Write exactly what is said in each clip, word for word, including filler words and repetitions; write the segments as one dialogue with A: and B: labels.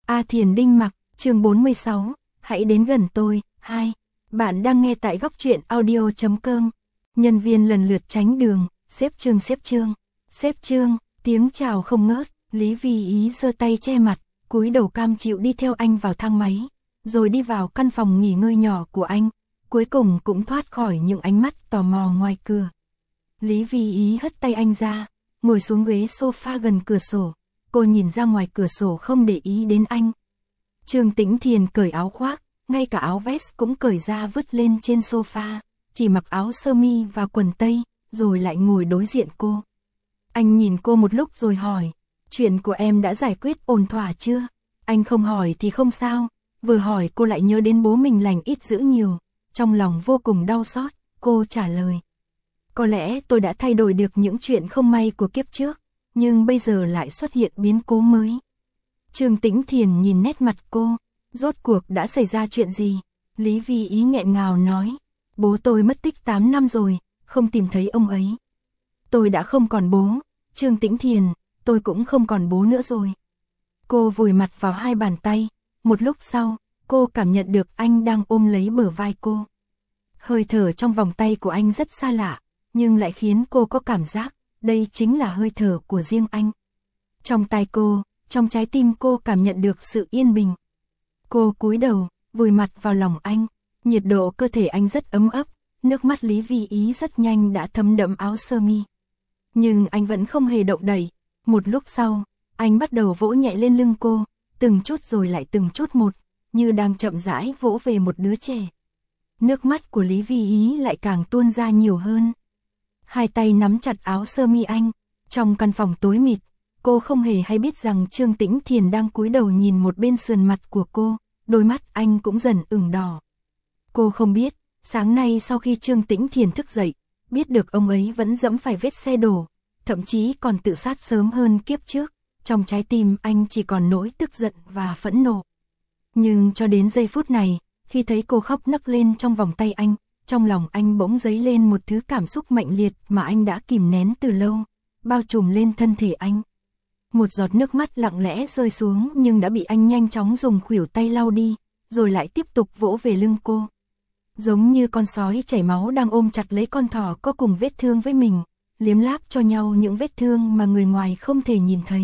A: A Thiền Đinh Mặc, chương bốn mươi sáu, hãy đến gần tôi, hai. Bạn đang nghe tại góc truyện audio chấm com. Nhân viên lần lượt tránh đường, xếp chương xếp chương, xếp chương, tiếng chào không ngớt, Lý Vi Ý giơ tay che mặt, cúi đầu cam chịu đi theo anh vào thang máy, rồi đi vào căn phòng nghỉ ngơi nhỏ của anh, cuối cùng cũng thoát khỏi những ánh mắt tò mò ngoài cửa. Lý Vi Ý hất tay anh ra, ngồi xuống ghế sofa gần cửa sổ, cô nhìn ra ngoài cửa sổ không để ý đến anh. Trương Tĩnh Thiền cởi áo khoác, ngay cả áo vest cũng cởi ra vứt lên trên sofa, chỉ mặc áo sơ mi và quần tây, rồi lại ngồi đối diện cô. Anh nhìn cô một lúc rồi hỏi, chuyện của em đã giải quyết ổn thỏa chưa? Anh không hỏi thì không sao, vừa hỏi cô lại nhớ đến bố mình lành ít dữ nhiều, trong lòng vô cùng đau xót, cô trả lời. Có lẽ tôi đã thay đổi được những chuyện không may của kiếp trước, nhưng bây giờ lại xuất hiện biến cố mới. Trương Tĩnh Thiền nhìn nét mặt cô, rốt cuộc đã xảy ra chuyện gì? Lý Vi Ý nghẹn ngào nói, bố tôi mất tích tám năm rồi, không tìm thấy ông ấy. Tôi đã không còn bố, Trương Tĩnh Thiền, tôi cũng không còn bố nữa rồi. Cô vùi mặt vào hai bàn tay, một lúc sau, cô cảm nhận được anh đang ôm lấy bờ vai cô. Hơi thở trong vòng tay của anh rất xa lạ, nhưng lại khiến cô có cảm giác, đây chính là hơi thở của riêng anh. Trong tai cô, trong trái tim cô cảm nhận được sự yên bình. Cô cúi đầu, vùi mặt vào lòng anh, nhiệt độ cơ thể anh rất ấm ấp, nước mắt Lý Vi Ý rất nhanh đã thấm đẫm áo sơ mi. Nhưng anh vẫn không hề động đậy, một lúc sau, anh bắt đầu vỗ nhẹ lên lưng cô, từng chút rồi lại từng chút một, như đang chậm rãi vỗ về một đứa trẻ. Nước mắt của Lý Vi Ý lại càng tuôn ra nhiều hơn. Hai tay nắm chặt áo sơ mi anh, trong căn phòng tối mịt, cô không hề hay biết rằng Trương Tĩnh Thiền đang cúi đầu nhìn một bên sườn mặt của cô, đôi mắt anh cũng dần ửng đỏ. Cô không biết, sáng nay sau khi Trương Tĩnh Thiền thức dậy, biết được ông ấy vẫn dẫm phải vết xe đổ, thậm chí còn tự sát sớm hơn kiếp trước, trong trái tim anh chỉ còn nỗi tức giận và phẫn nộ. Nhưng cho đến giây phút này, khi thấy cô khóc nấc lên trong vòng tay anh, trong lòng anh bỗng dấy lên một thứ cảm xúc mạnh liệt mà anh đã kìm nén từ lâu, bao trùm lên thân thể anh. Một giọt nước mắt lặng lẽ rơi xuống nhưng đã bị anh nhanh chóng dùng khuỷu tay lau đi, rồi lại tiếp tục vỗ về lưng cô. Giống như con sói chảy máu đang ôm chặt lấy con thỏ có cùng vết thương với mình, liếm láp cho nhau những vết thương mà người ngoài không thể nhìn thấy.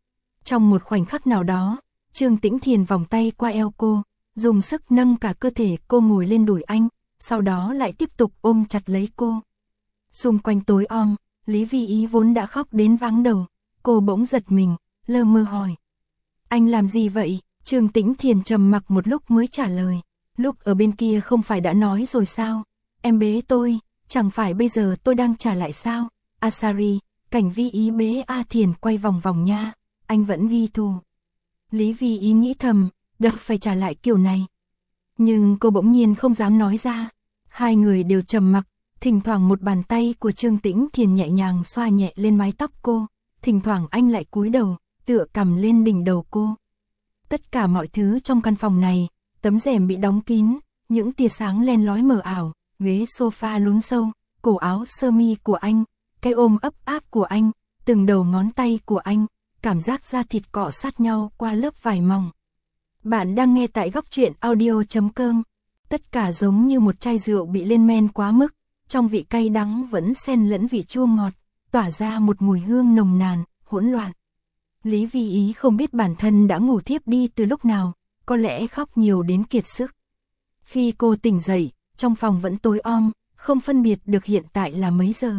A: Trong một khoảnh khắc nào đó, Trương Tĩnh Thiền vòng tay qua eo cô, dùng sức nâng cả cơ thể cô ngồi lên đùi anh, sau đó lại tiếp tục ôm chặt lấy cô. Xung quanh tối om, Lý Vi Ý vốn đã khóc đến váng đầu, cô bỗng giật mình, lơ mơ hỏi. Anh làm gì vậy? Trương Tĩnh Thiền trầm mặc một lúc mới trả lời. Lúc ở bên kia không phải đã nói rồi sao? Em bế tôi, chẳng phải bây giờ tôi đang trả lại sao? Asari, cảnh Vi Ý bế A Thiền quay vòng vòng nha, anh vẫn ghi thù. Lý Vi Ý nghĩ thầm, đỡ phải trả lại kiểu này. Nhưng cô bỗng nhiên không dám nói ra. Hai người đều trầm mặc, thỉnh thoảng một bàn tay của Trương Tĩnh Thiền nhẹ nhàng xoa nhẹ lên mái tóc cô, thỉnh thoảng anh lại cúi đầu, tựa cằm lên đỉnh đầu cô. Tất cả mọi thứ trong căn phòng này, tấm rèm bị đóng kín, những tia sáng len lói mờ ảo, ghế sofa lún sâu, cổ áo sơ mi của anh, cái ôm ấp áp của anh, từng đầu ngón tay của anh, cảm giác da thịt cọ sát nhau qua lớp vải mỏng. Bạn đang nghe tại góc truyện audio chấm com. Tất cả giống như một chai rượu bị lên men quá mức, trong vị cay đắng vẫn xen lẫn vị chua ngọt, tỏa ra một mùi hương nồng nàn, hỗn loạn. Lý Vi Ý không biết bản thân đã ngủ thiếp đi từ lúc nào, có lẽ khóc nhiều đến kiệt sức. Khi cô tỉnh dậy, trong phòng vẫn tối om, không phân biệt được hiện tại là mấy giờ.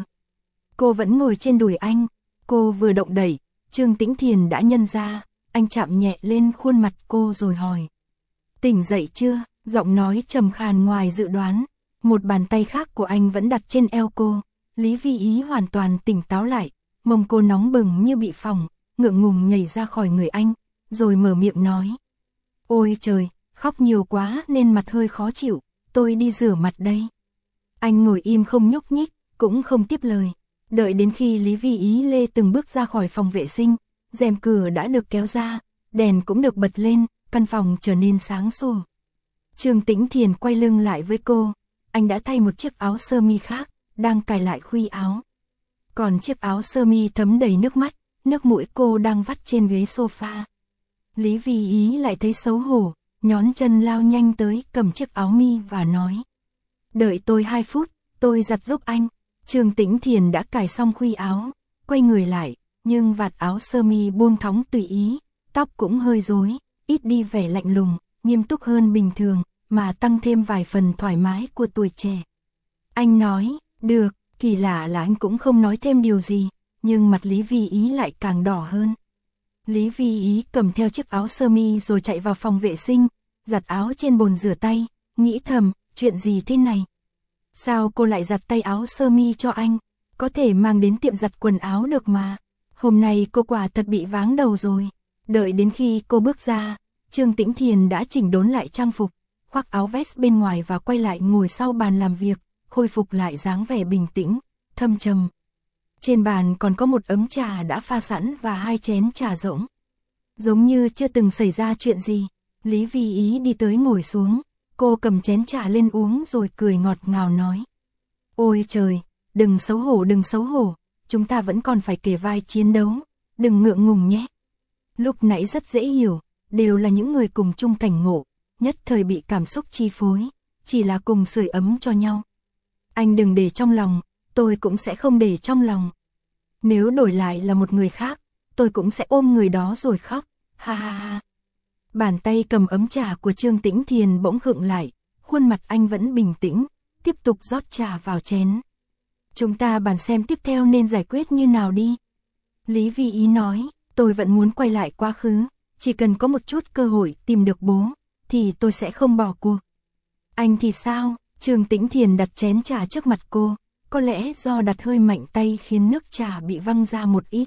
A: Cô vẫn ngồi trên đùi anh, cô vừa động đẩy, Trương Tĩnh Thiền đã nhận ra, anh chạm nhẹ lên khuôn mặt cô rồi hỏi. Tỉnh dậy chưa? Giọng nói trầm khàn ngoài dự đoán, một bàn tay khác của anh vẫn đặt trên eo cô. Lý Vi Ý hoàn toàn tỉnh táo lại, mông cô nóng bừng như bị phỏng, ngượng ngùng nhảy ra khỏi người anh, rồi mở miệng nói. Ôi trời, khóc nhiều quá nên mặt hơi khó chịu, tôi đi rửa mặt đây. Anh ngồi im không nhúc nhích, cũng không tiếp lời. Đợi đến khi Lý Vi Ý lê từng bước ra khỏi phòng vệ sinh, rèm cửa đã được kéo ra, đèn cũng được bật lên, căn phòng trở nên sáng sủa. Trương Tĩnh Thiền quay lưng lại với cô, anh đã thay một chiếc áo sơ mi khác, đang cài lại khuy áo. Còn chiếc áo sơ mi thấm đầy nước mắt, nước mũi cô đang vắt trên ghế sofa. Lý Vi Ý lại thấy xấu hổ, nhón chân lao nhanh tới cầm chiếc áo mi và nói. Đợi tôi hai phút, tôi giặt giúp anh. Trương Tĩnh Thiền đã cài xong khuy áo, quay người lại, nhưng vạt áo sơ mi buông thõng tùy ý, tóc cũng hơi rối, ít đi vẻ lạnh lùng, nghiêm túc hơn bình thường, mà tăng thêm vài phần thoải mái của tuổi trẻ. Anh nói, được, kỳ lạ là anh cũng không nói thêm điều gì, nhưng mặt Lý Vi Ý lại càng đỏ hơn. Lý Vi Ý cầm theo chiếc áo sơ mi rồi chạy vào phòng vệ sinh, giặt áo trên bồn rửa tay, nghĩ thầm, chuyện gì thế này? Sao cô lại giặt tay áo sơ mi cho anh? Có thể mang đến tiệm giặt quần áo được mà. Hôm nay cô quả thật bị váng đầu rồi. Đợi đến khi cô bước ra, Trương Tĩnh Thiền đã chỉnh đốn lại trang phục, khoác áo vest bên ngoài và quay lại ngồi sau bàn làm việc, khôi phục lại dáng vẻ bình tĩnh, thâm trầm. Trên bàn còn có một ấm trà đã pha sẵn và hai chén trà rỗng. Giống như chưa từng xảy ra chuyện gì, Lý Vi Ý đi tới ngồi xuống, cô cầm chén trà lên uống rồi cười ngọt ngào nói. Ôi trời, đừng xấu hổ đừng xấu hổ, chúng ta vẫn còn phải kề vai chiến đấu, đừng ngượng ngùng nhé. Lúc nãy rất dễ hiểu, đều là những người cùng chung cảnh ngộ, nhất thời bị cảm xúc chi phối, chỉ là cùng sưởi ấm cho nhau. Anh đừng để trong lòng, tôi cũng sẽ không để trong lòng. Nếu đổi lại là một người khác, tôi cũng sẽ ôm người đó rồi khóc, ha ha ha. Bàn tay cầm ấm trà của Trương Tĩnh Thiền bỗng khựng lại, khuôn mặt anh vẫn bình tĩnh, tiếp tục rót trà vào chén. Chúng ta bàn xem tiếp theo nên giải quyết như nào đi. Lý Vi Ý nói, tôi vẫn muốn quay lại quá khứ, chỉ cần có một chút cơ hội tìm được bố, thì tôi sẽ không bỏ cuộc. Anh thì sao? Trương Tĩnh Thiền đặt chén trà trước mặt cô, có lẽ do đặt hơi mạnh tay khiến nước trà bị văng ra một ít.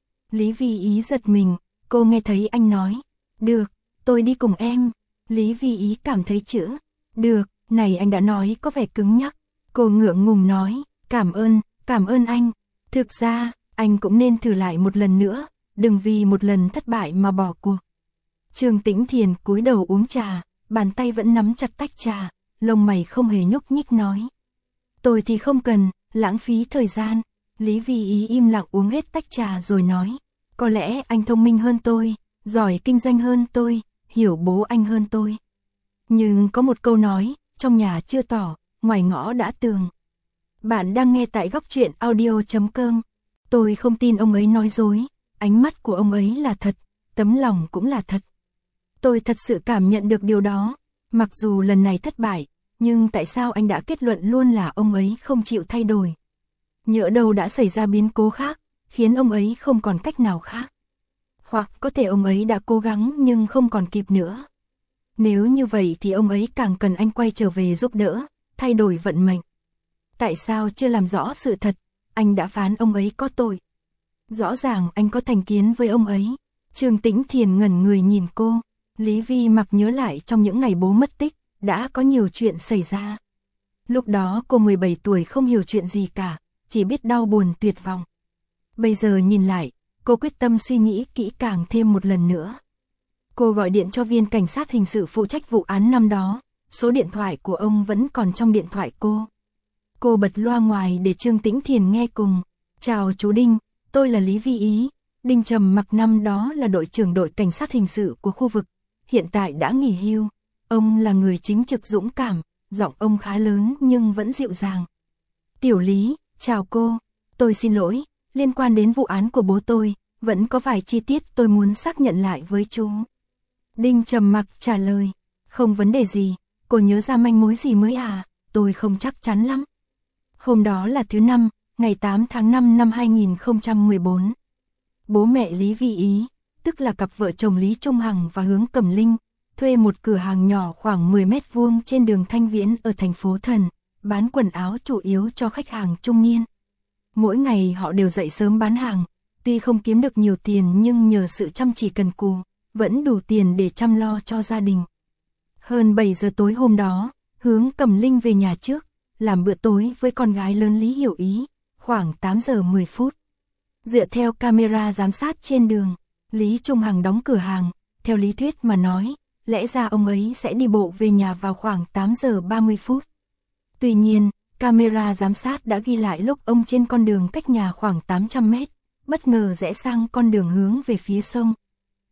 A: Lý Vi Ý giật mình, cô nghe thấy anh nói, được, tôi đi cùng em. Lý Vi Ý cảm thấy chữ, được, này anh đã nói có vẻ cứng nhắc. Cô ngượng ngùng nói, cảm ơn, cảm ơn anh. Thực ra, anh cũng nên thử lại một lần nữa, đừng vì một lần thất bại mà bỏ cuộc. Trương Tĩnh Thiền cúi đầu uống trà, bàn tay vẫn nắm chặt tách trà, lông mày không hề nhúc nhích nói. Tôi thì không cần, lãng phí thời gian. Lý Vi Ý im lặng uống hết tách trà rồi nói, có lẽ anh thông minh hơn tôi, giỏi kinh doanh hơn tôi, hiểu bố anh hơn tôi. Nhưng có một câu nói, trong nhà chưa tỏ, ngoài ngõ đã tường. Bạn đang nghe tại góc truyện audio chấm com. Tôi không tin ông ấy nói dối, ánh mắt của ông ấy là thật, tấm lòng cũng là thật. Tôi thật sự cảm nhận được điều đó, mặc dù lần này thất bại, nhưng tại sao anh đã kết luận luôn là ông ấy không chịu thay đổi? Nhỡ đâu đã xảy ra biến cố khác, khiến ông ấy không còn cách nào khác. Hoặc có thể ông ấy đã cố gắng nhưng không còn kịp nữa. Nếu như vậy thì ông ấy càng cần anh quay trở về giúp đỡ, thay đổi vận mệnh. Tại sao chưa làm rõ sự thật, anh đã phán ông ấy có tội? Rõ ràng anh có thành kiến với ông ấy. Trương Tĩnh Thiền ngẩn người nhìn cô, Lý Vi mặc nhớ lại trong những ngày bố mất tích, đã có nhiều chuyện xảy ra. Lúc đó cô mười bảy tuổi không hiểu chuyện gì cả, chỉ biết đau buồn tuyệt vọng. Bây giờ nhìn lại, cô quyết tâm suy nghĩ kỹ càng thêm một lần nữa. Cô gọi điện cho viên cảnh sát hình sự phụ trách vụ án năm đó, số điện thoại của ông vẫn còn trong điện thoại cô. Cô bật loa ngoài để Trương Tĩnh Thiền nghe cùng. Chào chú Đinh, tôi là Lý Vi Ý. Đinh Trầm Mặc năm đó là đội trưởng đội cảnh sát hình sự của khu vực, hiện tại đã nghỉ hưu. Ông là người chính trực dũng cảm, giọng ông khá lớn nhưng vẫn dịu dàng. Tiểu Lý, chào cô, tôi xin lỗi, liên quan đến vụ án của bố tôi, vẫn có vài chi tiết tôi muốn xác nhận lại với chú. Đinh Trầm Mặc trả lời, không vấn đề gì, cô nhớ ra manh mối gì mới à, tôi không chắc chắn lắm. Hôm đó là thứ năm, ngày tám tháng năm năm hai nghìn không trăm mười bốn. Bố mẹ Lý Vi Ý, tức là cặp vợ chồng Lý Trung Hằng và Hướng Cẩm Linh, thuê một cửa hàng nhỏ khoảng mười mét vuông trên đường Thanh Viễn ở thành phố Thần, bán quần áo chủ yếu cho khách hàng trung niên. Mỗi ngày họ đều dậy sớm bán hàng, tuy không kiếm được nhiều tiền nhưng nhờ sự chăm chỉ cần cù, vẫn đủ tiền để chăm lo cho gia đình. Hơn bảy giờ tối hôm đó, Hướng Cẩm Linh về nhà trước, làm bữa tối với con gái lớn Lý Hiểu Ý, khoảng tám giờ mười phút. Dựa theo camera giám sát trên đường, Lý Trung Hằng đóng cửa hàng, theo lý thuyết mà nói, lẽ ra ông ấy sẽ đi bộ về nhà vào khoảng tám giờ ba mươi phút. Tuy nhiên, camera giám sát đã ghi lại lúc ông trên con đường cách nhà khoảng tám trăm mét, bất ngờ rẽ sang con đường hướng về phía sông.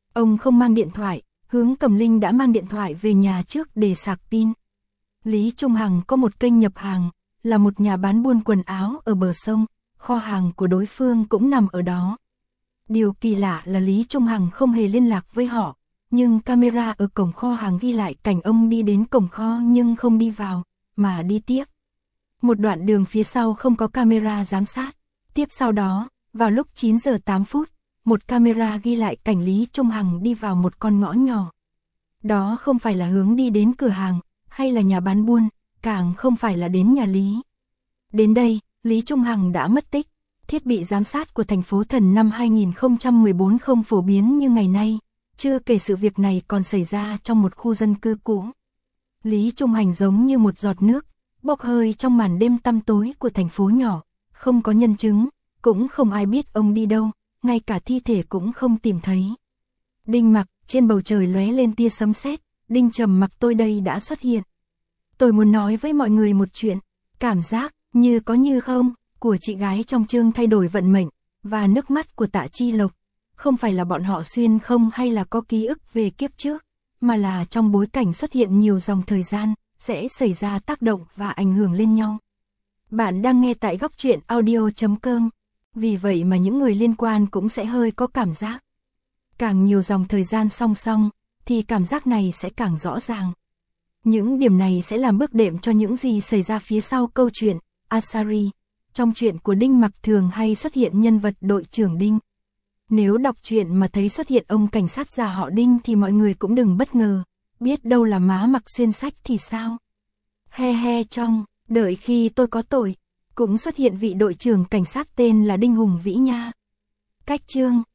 A: Ông không mang điện thoại, Hướng Cẩm Linh đã mang điện thoại về nhà trước để sạc pin. Lý Trung Hằng có một kênh nhập hàng, là một nhà bán buôn quần áo ở bờ sông, kho hàng của đối phương cũng nằm ở đó. Điều kỳ lạ là Lý Trung Hằng không hề liên lạc với họ, nhưng camera ở cổng kho hàng ghi lại cảnh ông đi đến cổng kho nhưng không đi vào, mà đi tiếp. Một đoạn đường phía sau không có camera giám sát. Tiếp sau đó, vào lúc chín giờ tám phút, một camera ghi lại cảnh Lý Trung Hằng đi vào một con ngõ nhỏ. Đó không phải là hướng đi đến cửa hàng, hay là nhà bán buôn, càng không phải là đến nhà Lý. Đến đây, Lý Trung Hằng đã mất tích. Thiết bị giám sát của thành phố Thần năm hai nghìn không trăm mười bốn không phổ biến như ngày nay, chưa kể sự việc này còn xảy ra trong một khu dân cư cũ. Lý Trung Hằng giống như một giọt nước, bốc hơi trong màn đêm tăm tối của thành phố nhỏ, không có nhân chứng, cũng không ai biết ông đi đâu, ngay cả thi thể cũng không tìm thấy. Đinh Mặc, trên bầu trời lóe lên tia sấm sét, Đinh Trầm Mặc tôi đây đã xuất hiện. Tôi muốn nói với mọi người một chuyện, cảm giác như có như không của chị gái trong chương Thay đổi vận mệnh, và nước mắt của Tạ Chi Lộc, không phải là bọn họ xuyên không hay là có ký ức về kiếp trước, mà là trong bối cảnh xuất hiện nhiều dòng thời gian, sẽ xảy ra tác động và ảnh hưởng lên nhau. Bạn đang nghe tại góc truyện audio chấm com, vì vậy mà những người liên quan cũng sẽ hơi có cảm giác. Càng nhiều dòng thời gian song song, thì cảm giác này sẽ càng rõ ràng. Những điểm này sẽ làm bước đệm cho những gì xảy ra phía sau câu chuyện. Asari, trong truyện của Đinh Mặc thường hay xuất hiện nhân vật đội trưởng Đinh. Nếu đọc truyện mà thấy xuất hiện ông cảnh sát già họ Đinh thì mọi người cũng đừng bất ngờ, biết đâu là má Mặc xuyên sách thì sao. He he trong, đợi khi tôi có tội, cũng xuất hiện vị đội trưởng cảnh sát tên là Đinh Hùng Vĩ nha. Cách chương